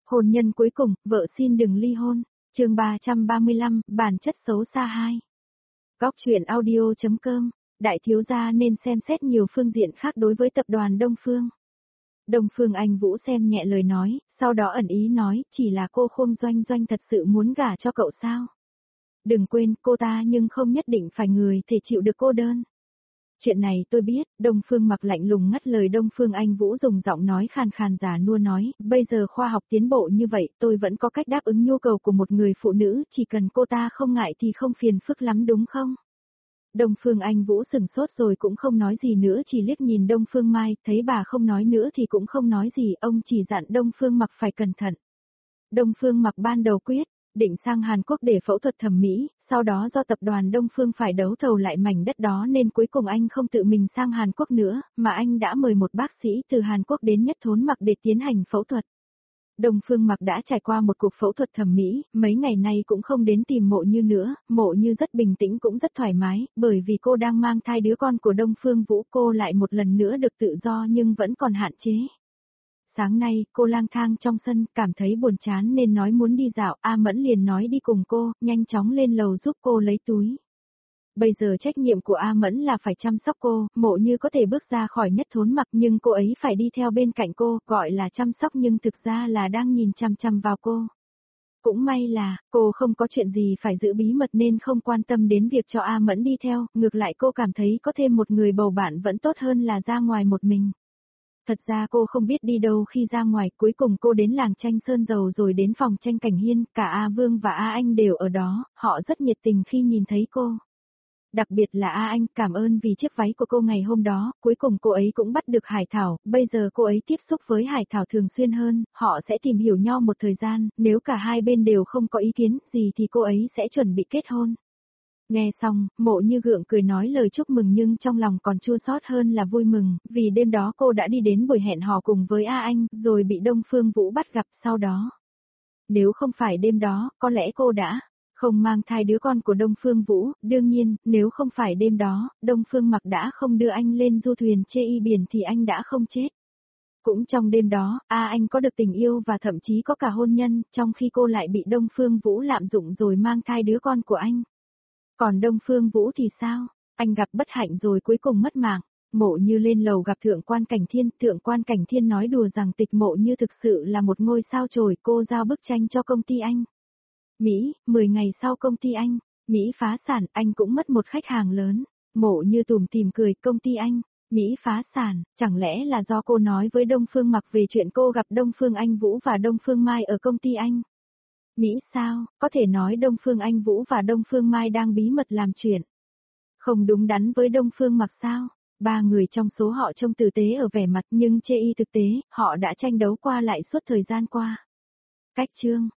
Hôn nhân cuối cùng, vợ xin đừng ly hôn. Chương 335, bản chất xấu xa 2. Góc truyện audio.com. Đại thiếu gia nên xem xét nhiều phương diện khác đối với tập đoàn Đông Phương. Đông Phương Anh Vũ xem nhẹ lời nói, sau đó ẩn ý nói, chỉ là cô Khương Doanh Doanh thật sự muốn gả cho cậu sao? Đừng quên, cô ta nhưng không nhất định phải người thể chịu được cô đơn. Chuyện này tôi biết, Đông Phương Mặc lạnh lùng ngắt lời Đông Phương Anh Vũ dùng giọng nói khàn khàn già nua nói, bây giờ khoa học tiến bộ như vậy, tôi vẫn có cách đáp ứng nhu cầu của một người phụ nữ, chỉ cần cô ta không ngại thì không phiền phức lắm đúng không? Đông Phương Anh Vũ sừng sốt rồi cũng không nói gì nữa, chỉ liếc nhìn Đông Phương Mai, thấy bà không nói nữa thì cũng không nói gì, ông chỉ dặn Đông Phương Mặc phải cẩn thận. Đông Phương Mặc ban đầu quyết định sang Hàn Quốc để phẫu thuật thẩm mỹ, sau đó do tập đoàn Đông Phương phải đấu thầu lại mảnh đất đó nên cuối cùng anh không tự mình sang Hàn Quốc nữa, mà anh đã mời một bác sĩ từ Hàn Quốc đến Nhất Thốn Mặc để tiến hành phẫu thuật. Đông Phương Mặc đã trải qua một cuộc phẫu thuật thẩm mỹ, mấy ngày nay cũng không đến tìm Mộ Như nữa, Mộ Như rất bình tĩnh cũng rất thoải mái, bởi vì cô đang mang thai đứa con của Đông Phương Vũ, cô lại một lần nữa được tự do nhưng vẫn còn hạn chế. Sáng nay, cô lang thang trong sân, cảm thấy buồn chán nên nói muốn đi dạo, A Mẫn liền nói đi cùng cô, nhanh chóng lên lầu giúp cô lấy túi. Bây giờ trách nhiệm của A Mẫn là phải chăm sóc cô, Mộ Như có thể bước ra khỏi Nhất Thốn Mặc nhưng cô ấy phải đi theo bên cạnh cô, gọi là chăm sóc nhưng thực ra là đang nhìn chằm chằm vào cô. Cũng may là, cô không có chuyện gì phải giữ bí mật nên không quan tâm đến việc cho A Mẫn đi theo, ngược lại cô cảm thấy có thêm một người bầu bạn vẫn tốt hơn là ra ngoài một mình. Thật ra cô không biết đi đâu khi ra ngoài, cuối cùng cô đến làng tranh Sơn Dầu rồi đến phòng tranh Cảnh Hiên, cả A Vương và A Anh đều ở đó, họ rất nhiệt tình khi nhìn thấy cô. Đặc biệt là A Anh cảm ơn vì chiếc váy của cô ngày hôm đó, cuối cùng cô ấy cũng bắt được Hải Thảo, bây giờ cô ấy tiếp xúc với Hải Thảo thường xuyên hơn, họ sẽ tìm hiểu nhau một thời gian, nếu cả hai bên đều không có ý kiến gì thì cô ấy sẽ chuẩn bị kết hôn. Nghe xong, Mộ Như gượng cười nói lời chúc mừng nhưng trong lòng còn chua xót hơn là vui mừng, vì đêm đó cô đã đi đến buổi hẹn hò cùng với A Anh, rồi bị Đông Phương Vũ bắt gặp sau đó. Nếu không phải đêm đó, có lẽ cô đã không mang thai đứa con của Đông Phương Vũ, đương nhiên, nếu không phải đêm đó, Đông Phương Mặc đã không đưa anh lên du thuyền chê y biển thì anh đã không chết. Cũng trong đêm đó, A Anh có được tình yêu và thậm chí có cả hôn nhân, trong khi cô lại bị Đông Phương Vũ lạm dụng rồi mang thai đứa con của anh. Còn Đông Phương Vũ thì sao? Anh gặp bất hạnh rồi cuối cùng mất mạng. Mộ Như lên lầu gặp Thượng quan Cảnh Thiên nói đùa rằng Tịch Mộ Như thực sự là một ngôi sao chổi, cô giao bức tranh cho công ty anh. Mỹ, 10 ngày sau công ty anh, Mỹ phá sản, anh cũng mất một khách hàng lớn. Mộ Như tủm tỉm cười, công ty anh, Mỹ phá sản, chẳng lẽ là do cô nói với Đông Phương Mặc về chuyện cô gặp Đông Phương Anh Vũ và Đông Phương Mai ở công ty anh? Mỹ sao, có thể nói Đông Phương Anh Vũ và Đông Phương Mai đang bí mật làm chuyện. Không đúng đắn với Đông Phương Mặc sao? Ba người trong số họ trông tử tế ở vẻ mặt nhưng chê y thực tế, họ đã tranh đấu qua lại suốt thời gian qua. Cách chương